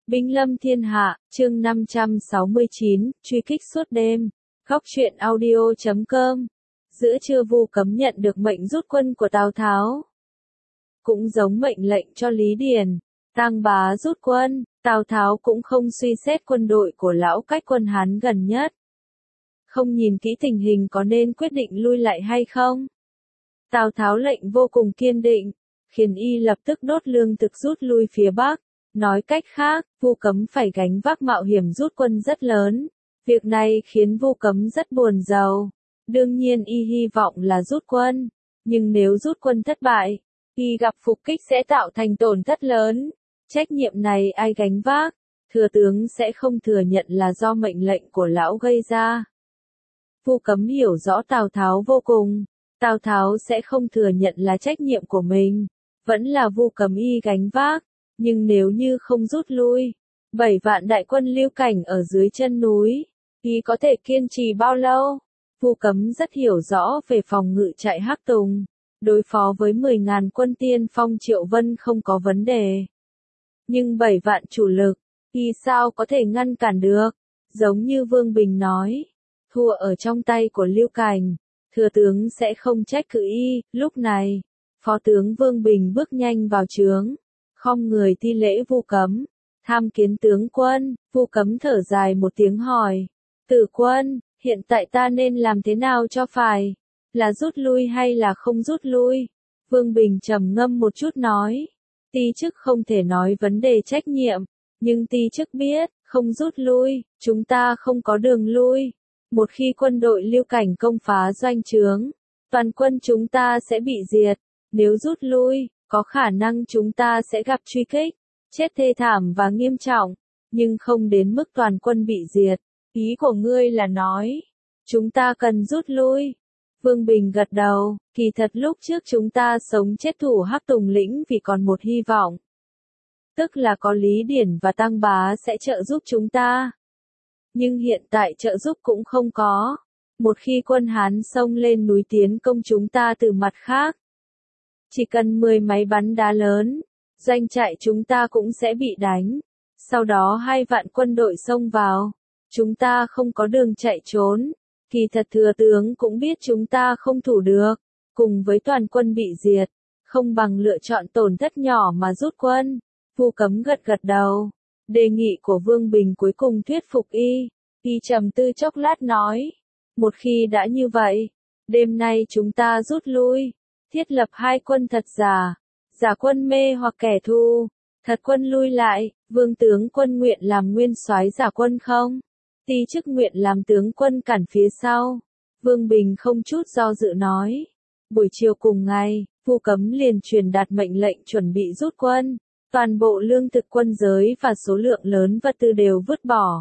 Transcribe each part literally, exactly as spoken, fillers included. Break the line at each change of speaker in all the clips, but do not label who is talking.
Binh lâm thiên hạ, chương năm trăm sáu mươi chín, truy kích suốt đêm. Góc truyện audio chấm com. Giữa trưa Vu Cấm nhận được mệnh rút quân của Tào Tháo. Cũng giống mệnh lệnh cho Lý Điền, Tang Bá rút quân, Tào Tháo cũng không suy xét quân đội của lão cách quân Hán gần nhất. Không nhìn kỹ tình hình có nên quyết định lui lại hay không? Tào Tháo lệnh vô cùng kiên định, khiến y lập tức đốt lương thực rút lui phía Bắc. Nói cách khác, Vu Cấm phải gánh vác mạo hiểm rút quân rất lớn. Việc này khiến Vu Cấm rất buồn rầu. Đương nhiên y hy vọng là rút quân, nhưng nếu rút quân thất bại, y gặp phục kích sẽ tạo thành tổn thất lớn. Trách nhiệm này ai gánh vác? Thừa tướng sẽ không thừa nhận là do mệnh lệnh của lão gây ra. Vu Cấm hiểu rõ Tào Tháo vô cùng. Tào Tháo sẽ không thừa nhận là trách nhiệm của mình, vẫn là Vu Cấm y gánh vác. Nhưng nếu như không rút lui, bảy vạn đại quân Lưu Cảnh ở dưới chân núi, y có thể kiên trì bao lâu? Vu Cấm rất hiểu rõ về phòng ngự trại Hắc Tùng, đối phó với mười ngàn quân tiên phong Triệu Vân không có vấn đề. Nhưng bảy vạn chủ lực, y sao có thể ngăn cản được? Giống như Vương Bình nói, thua ở trong tay của Lưu Cảnh, thừa tướng sẽ không trách cứ y. Lúc này, phó tướng Vương Bình bước nhanh vào trướng, khom người thi lễ Vu Cấm, tham kiến tướng quân. Vu Cấm thở dài một tiếng hỏi, Tử quân, hiện tại ta nên làm thế nào cho phải? Là rút lui hay là không rút lui? Vương Bình trầm ngâm một chút nói, ti chức không thể nói vấn đề trách nhiệm, nhưng ti chức biết, không rút lui, chúng ta không có đường lui. Một khi quân đội Lưu Cảnh công phá doanh trướng, toàn quân chúng ta sẽ bị diệt. Nếu rút lui, có khả năng chúng ta sẽ gặp truy kích, chết thê thảm và nghiêm trọng, nhưng không đến mức toàn quân bị diệt. Ý của ngươi là nói, chúng ta cần rút lui. Vương Bình gật đầu, kỳ thật lúc trước chúng ta sống chết thủ Hắc Tùng lĩnh vì còn một hy vọng. Tức là có Lý Điển và Tang Bá sẽ trợ giúp chúng ta. Nhưng hiện tại trợ giúp cũng không có. Một khi quân Hán xông lên núi tiến công chúng ta từ mặt khác, chỉ cần mười máy bắn đá lớn, doanh trại chúng ta cũng sẽ bị đánh. Sau đó hai vạn quân đội xông vào, chúng ta không có đường chạy trốn. Kỳ thật thừa tướng cũng biết chúng ta không thủ được, cùng với toàn quân bị diệt, không bằng lựa chọn tổn thất nhỏ mà rút quân. Vu Cấm gật gật đầu, đề nghị của Vương Bình cuối cùng thuyết phục y. Y trầm tư chốc lát nói, một khi đã như vậy, đêm nay chúng ta rút lui. Thiết lập hai quân thật giả, giả quân mê hoặc kẻ thù, thật quân lui lại. Vương tướng quân nguyện làm nguyên soái giả quân không? Ti chức nguyện làm tướng quân cản phía sau. Vương Bình không chút do dự nói. Buổi chiều cùng ngày, Vu Cấm liền truyền đạt mệnh lệnh chuẩn bị rút quân. Toàn bộ lương thực quân giới và số lượng lớn vật tư đều vứt bỏ.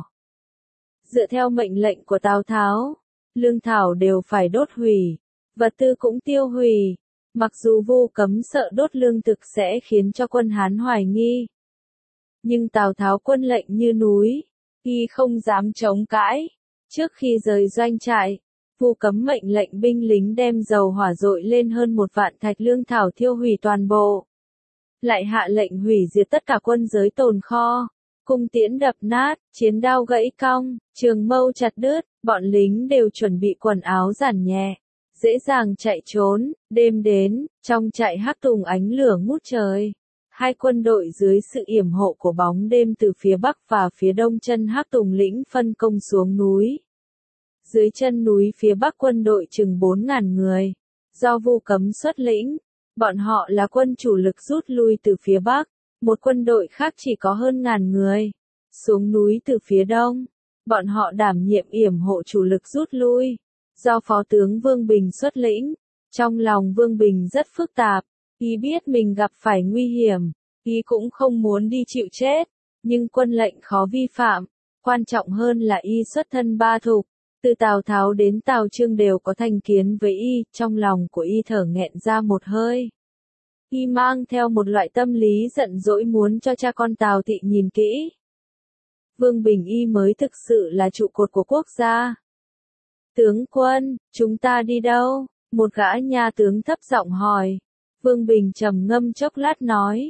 Dựa theo mệnh lệnh của Tào Tháo, lương thảo đều phải đốt hủy, vật tư cũng tiêu hủy. Mặc dù Vu Cấm sợ đốt lương thực sẽ khiến cho quân Hán hoài nghi, nhưng Tào Tháo quân lệnh như núi, y không dám chống cãi. Trước khi rời doanh trại, Vu Cấm mệnh lệnh binh lính đem dầu hỏa dội lên hơn một vạn thạch lương thảo thiêu hủy toàn bộ. Lại hạ lệnh hủy diệt tất cả quân giới tồn kho, cung tiễn đập nát, chiến đao gãy cong, trường mâu chặt đứt, bọn lính đều chuẩn bị quần áo giản nhẹ, dễ dàng chạy trốn. Đêm đến, trong trại Hắc Tùng ánh lửa ngút trời. Hai quân đội dưới sự yểm hộ của bóng đêm từ phía bắc và phía đông chân Hắc Tùng lĩnh phân công xuống núi. Dưới chân núi phía bắc quân đội chừng bốn ngàn người, do Vu Cấm xuất lĩnh. Bọn họ là quân chủ lực rút lui từ phía bắc, một quân đội khác chỉ có hơn ngàn người, xuống núi từ phía đông. Bọn họ đảm nhiệm yểm hộ chủ lực rút lui, do phó tướng Vương Bình xuất lĩnh. Trong lòng Vương Bình rất phức tạp, y biết mình gặp phải nguy hiểm, y cũng không muốn đi chịu chết, nhưng quân lệnh khó vi phạm, quan trọng hơn là y xuất thân ba thục, từ Tào Tháo đến Tào Chương đều có thành kiến với y. Trong lòng của y thở nghẹn ra một hơi. Y mang theo một loại tâm lý giận dỗi muốn cho cha con Tào Thị nhìn kỹ. Vương Bình y mới thực sự là trụ cột của quốc gia. Tướng quân, chúng ta đi đâu? Một gã nha tướng thấp giọng hỏi. Vương Bình trầm ngâm chốc lát nói,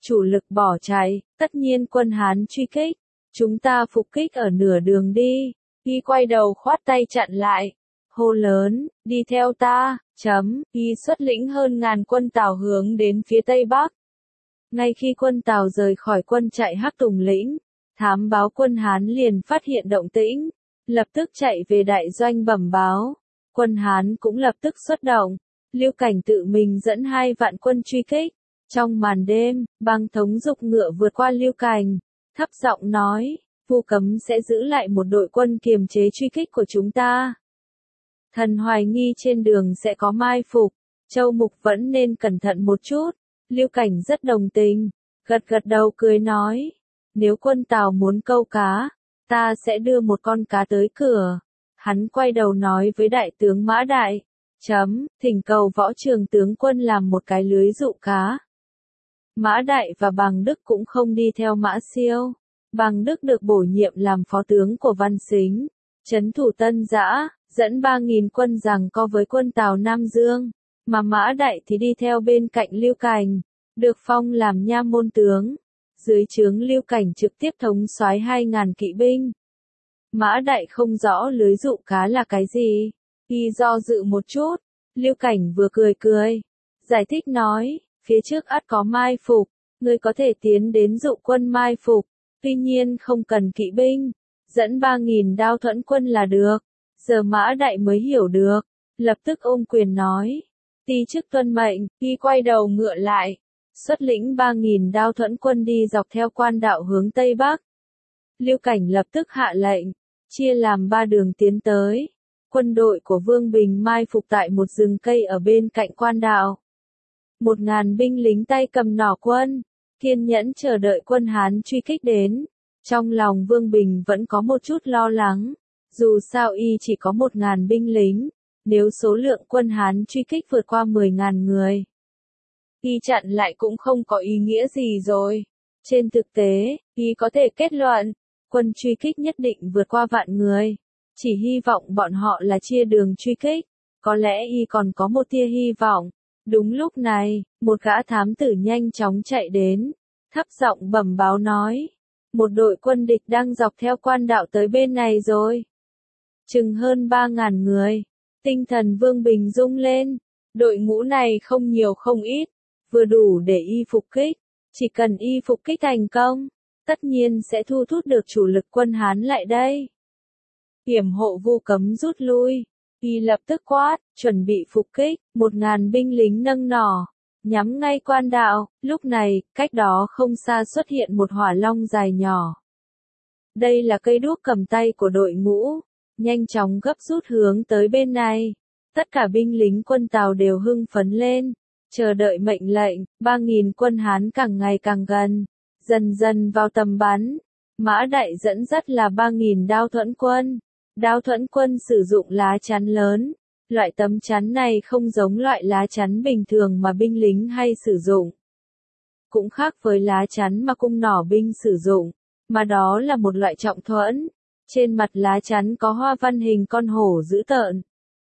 chủ lực bỏ chạy, tất nhiên quân Hán truy kích. Chúng ta phục kích ở nửa đường đi. Y quay đầu khoát tay chặn lại. Hô lớn, đi theo ta, chấm, Y xuất lĩnh hơn ngàn quân Tào hướng đến phía Tây Bắc. Ngay khi quân Tào rời khỏi quân chạy Hắc Tùng lĩnh, thám báo quân Hán liền phát hiện động tĩnh, lập tức chạy về đại doanh bẩm báo. Quân Hán cũng lập tức xuất động, Lưu Cảnh tự mình dẫn hai vạn quân truy kích. Trong màn đêm, Bàng Thống giục ngựa vượt qua Lưu Cảnh, thấp giọng nói, Vu Cấm sẽ giữ lại một đội quân kiềm chế truy kích của chúng ta. Thần hoài nghi trên đường sẽ có mai phục, Châu Mục vẫn nên cẩn thận một chút. Lưu Cảnh rất đồng tình, gật gật đầu cười nói, nếu quân Tào muốn câu cá, ta sẽ đưa một con cá tới cửa. Hắn quay đầu nói với đại tướng Mã Đại, chấm, thỉnh cầu võ trường tướng quân làm một cái lưới dụ cá. Mã Đại và Bàng Đức cũng không đi theo Mã Siêu. Bàng Đức được bổ nhiệm làm phó tướng của Văn Sính, trấn thủ Tân Giã, dẫn ba nghìn quân giằng co với quân Tào Nam Dương, mà Mã Đại thì đi theo bên cạnh Lưu Cảnh, được phong làm nha môn tướng. Dưới trướng Lưu Cảnh trực tiếp thống soái hai ngàn kỵ binh. Mã Đại không rõ lưới dụ cá là cái gì, y do dự một chút, Lưu Cảnh vừa cười cười, giải thích nói, phía trước ắt có mai phục, ngươi có thể tiến đến dụ quân mai phục, tuy nhiên không cần kỵ binh, dẫn ba nghìn đao thuẫn quân là được. Giờ Mã Đại mới hiểu được, lập tức ôm quyền nói, ti chức tuân mệnh. Y quay đầu ngựa lại, xuất lĩnh ba nghìn đao thuẫn quân đi dọc theo quan đạo hướng Tây Bắc. Lưu Cảnh lập tức hạ lệnh, chia làm ba đường tiến tới. Quân đội của Vương Bình mai phục tại một rừng cây ở bên cạnh quan đạo. Một ngàn binh lính tay cầm nỏ quân, kiên nhẫn chờ đợi quân Hán truy kích đến. Trong lòng Vương Bình vẫn có một chút lo lắng, dù sao y chỉ có một ngàn binh lính, nếu số lượng quân Hán truy kích vượt qua mười ngàn người, y chặn lại cũng không có ý nghĩa gì rồi. Trên thực tế, y có thể kết luận, quân truy kích nhất định vượt qua vạn người, chỉ hy vọng bọn họ là chia đường truy kích, có lẽ y còn có một tia hy vọng. Đúng lúc này, một gã thám tử nhanh chóng chạy đến, thấp giọng bẩm báo nói, một đội quân địch đang dọc theo quan đạo tới bên này rồi. Chừng hơn ba ngàn người, tinh thần Vương Bình rung lên, đội ngũ này không nhiều không ít, vừa đủ để y phục kích, chỉ cần y phục kích thành công, tất nhiên sẽ thu hút được chủ lực quân Hán lại đây. Hiểm hộ Vu Cấm rút lui, y lập tức quát, chuẩn bị phục kích, một ngàn binh lính nâng nỏ, nhắm ngay quan đạo. Lúc này, cách đó không xa xuất hiện một hỏa long dài nhỏ. Đây là cây đuốc cầm tay của đội ngũ, nhanh chóng gấp rút hướng tới bên này. Tất cả binh lính quân Tào đều hưng phấn lên, chờ đợi mệnh lệnh. Ba nghìn quân Hán càng ngày càng gần, dần dần vào tầm bắn. Mã Đại dẫn dắt là ba nghìn đao thuẫn quân. Đao thuẫn quân sử dụng lá chắn lớn. Loại tấm chắn này không giống loại lá chắn bình thường mà binh lính hay sử dụng. Cũng khác với lá chắn mà cung nỏ binh sử dụng, mà đó là một loại trọng thuẫn. Trên mặt lá chắn có hoa văn hình con hổ dữ tợn,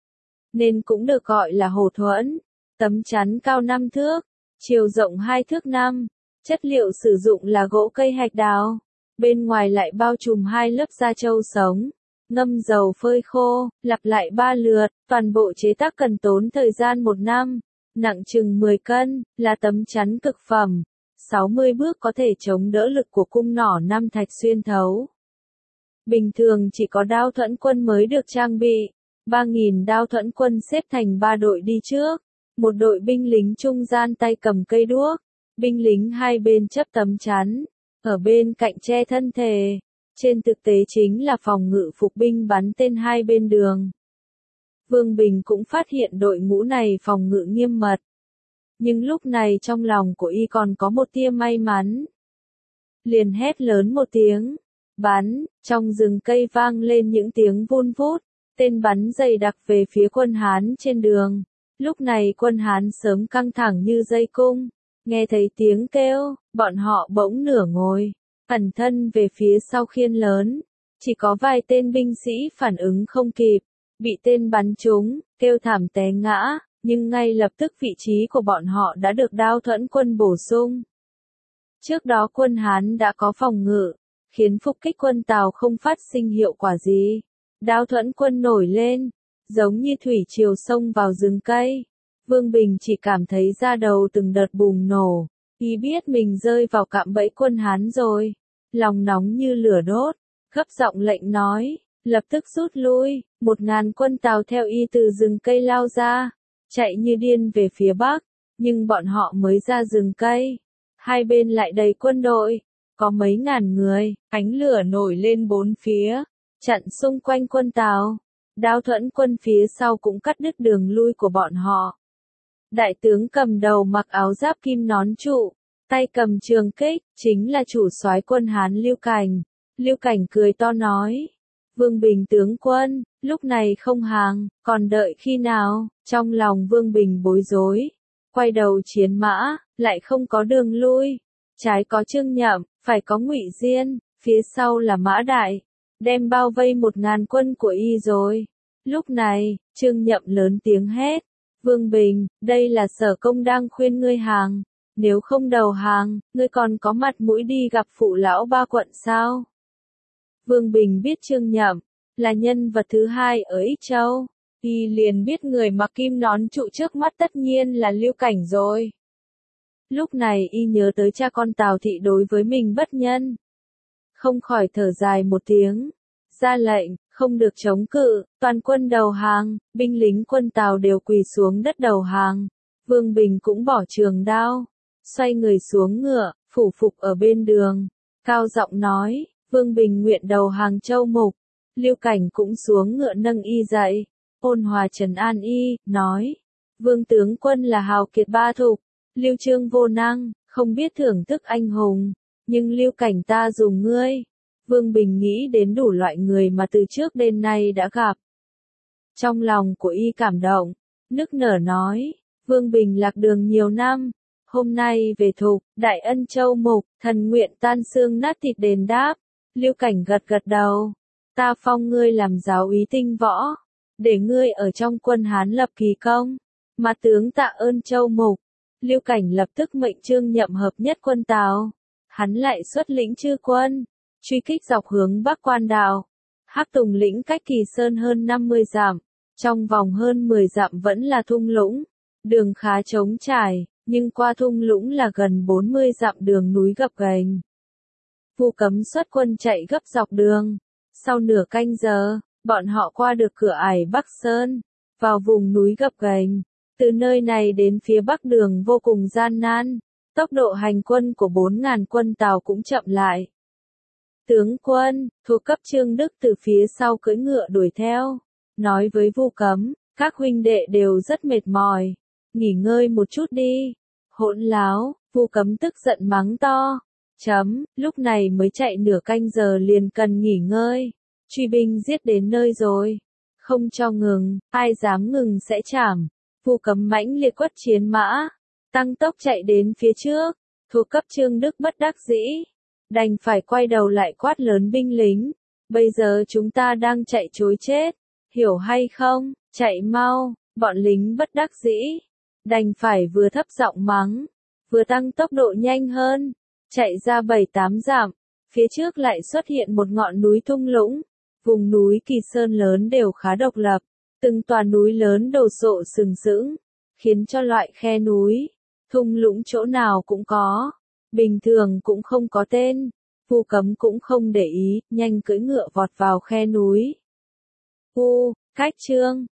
nên cũng được gọi là hổ thuẫn. Tấm chắn cao năm thước, chiều rộng hai thước năm, chất liệu sử dụng là gỗ cây hạch đào, bên ngoài lại bao trùm hai lớp da trâu sống, ngâm dầu phơi khô, lặp lại ba lượt, toàn bộ chế tác cần tốn thời gian một năm, nặng chừng mười cân, là tấm chắn cực phẩm, sáu mươi bước có thể chống đỡ lực của cung nỏ năm thạch xuyên thấu. Bình thường chỉ có đao thuẫn quân mới được trang bị, ba nghìn đao thuẫn quân xếp thành ba đội đi trước, một đội binh lính trung gian tay cầm cây đuốc, binh lính hai bên chấp tấm chắn, ở bên cạnh che thân thể. Trên thực tế chính là phòng ngự phục binh bắn tên hai bên đường. Vương Bình cũng phát hiện đội ngũ này phòng ngự nghiêm mật. Nhưng lúc này trong lòng của y còn có một tia may mắn. Liền hét lớn một tiếng, bắn, trong rừng cây vang lên những tiếng vun vút, tên bắn dày đặc về phía quân Hán trên đường. Lúc này quân Hán sớm căng thẳng như dây cung, nghe thấy tiếng kêu, bọn họ bỗng nửa ngồi, ẩn thân về phía sau khiên lớn, chỉ có vài tên binh sĩ phản ứng không kịp, bị tên bắn trúng, kêu thảm té ngã, nhưng ngay lập tức vị trí của bọn họ đã được đao thuẫn quân bổ sung. Trước đó quân Hán đã có phòng ngự, khiến phục kích quân Tào không phát sinh hiệu quả gì. Đao Thuẫn quân nổi lên, giống như thủy triều xông vào rừng cây. Vương Bình chỉ cảm thấy da đầu từng đợt bùng nổ, y biết mình rơi vào cạm bẫy quân Hán rồi. Lòng nóng như lửa đốt, gấp giọng lệnh nói, lập tức rút lui. Một ngàn quân Tào theo y từ rừng cây lao ra, chạy như điên về phía bắc, nhưng bọn họ mới ra rừng cây, hai bên lại đầy quân đội, có mấy ngàn người, ánh lửa nổi lên bốn phía, chặn xung quanh quân Tào. Đao Thuẫn quân phía sau cũng cắt đứt đường lui của bọn họ. Đại tướng cầm đầu mặc áo giáp kim nón trụ, tay cầm trường kích, chính là chủ soái quân Hán Lưu Cảnh. Lưu Cảnh cười to nói, Vương Bình tướng quân, lúc này không hàng, còn đợi khi nào? Trong lòng Vương Bình bối rối, quay đầu chiến mã, lại không có đường lui. Trái có Trương Nhậm, phải có Ngụy Diên, phía sau là Mã Đại, đem bao vây một ngàn quân của y rồi. Lúc này, Trương Nhậm lớn tiếng hét, Vương Bình, đây là Sở Công đang khuyên ngươi hàng, nếu không đầu hàng, ngươi còn có mặt mũi đi gặp phụ lão ba quận sao? Vương Bình biết Trương Nhậm là nhân vật thứ hai ở Ích Châu, y liền biết người mặc kim nón trụ trước mắt tất nhiên là Lưu Cảnh rồi. Lúc này y nhớ tới cha con Tào Thị đối với mình bất nhân, không khỏi thở dài một tiếng, ra lệnh, không được chống cự, toàn quân đầu hàng. Binh lính quân Tào đều quỳ xuống đất đầu hàng. Vương Bình cũng bỏ trường đao, xoay người xuống ngựa, phủ phục ở bên đường, cao giọng nói, Vương Bình nguyện đầu hàng Châu Mục. Lưu Cảnh cũng xuống ngựa nâng y dậy, ôn hòa trấn an y, nói, Vương tướng quân là hào kiệt ba thục, Lưu Trương vô năng, không biết thưởng thức anh hùng, nhưng Lưu Cảnh ta dùng ngươi. Vương Bình nghĩ đến đủ loại người mà từ trước đến nay đã gặp. Trong lòng của y cảm động, nức nở nói, Vương Bình lạc đường nhiều năm, hôm nay về thục, đại ân Châu Mục, thần nguyện tan xương nát thịt đền đáp. Lưu Cảnh gật gật đầu, ta phong ngươi làm giáo úy tinh võ, để ngươi ở trong quân Hán lập kỳ công, mà tướng tạ ơn Châu Mục. Lưu Cảnh lập tức mệnh Trương Nhậm hợp nhất quân Tào, hắn lại xuất lĩnh chư quân, truy kích dọc hướng Bắc Quan Đạo. Hắc Tùng lĩnh cách Kỳ Sơn hơn năm mươi dặm, trong vòng hơn mười dặm vẫn là thung lũng, đường khá trống trải, nhưng qua thung lũng là gần bốn mươi dặm đường núi gập ghềnh. Vu Cấm xuất quân chạy gấp dọc đường, sau nửa canh giờ, bọn họ qua được cửa ải Bắc Sơn, vào vùng núi gập ghềnh. Từ nơi này đến phía bắc đường vô cùng gian nan, tốc độ hành quân của bốn ngàn quân Tào cũng chậm lại. Tướng quân, thuộc cấp Trương Đức từ phía sau cưỡi ngựa đuổi theo, nói với Vu Cấm, các huynh đệ đều rất mệt mỏi, nghỉ ngơi một chút đi. Hỗn láo, Vu Cấm tức giận mắng to, chấm, lúc này mới chạy nửa canh giờ liền cần nghỉ ngơi, truy binh giết đến nơi rồi, không cho ngừng, ai dám ngừng sẽ chảm. Vu Cấm mãnh liệt quất chiến mã, tăng tốc chạy đến phía trước, thuộc cấp Trương Đức bất đắc dĩ, đành phải quay đầu lại quát lớn binh lính, bây giờ chúng ta đang chạy trối chết, hiểu hay không, chạy mau. Bọn lính bất đắc dĩ, đành phải vừa thấp giọng mắng, vừa tăng tốc độ nhanh hơn, chạy ra bảy tám dặm, phía trước lại xuất hiện một ngọn núi thung lũng, vùng núi Kỳ Sơn lớn đều khá độc lập. Từng tòa núi lớn đồ sộ sừng sững, khiến cho loại khe núi, thung lũng chỗ nào cũng có, bình thường cũng không có tên. Vu Cấm cũng không để ý, nhanh cưỡi ngựa vọt vào khe núi. U, cách Trương,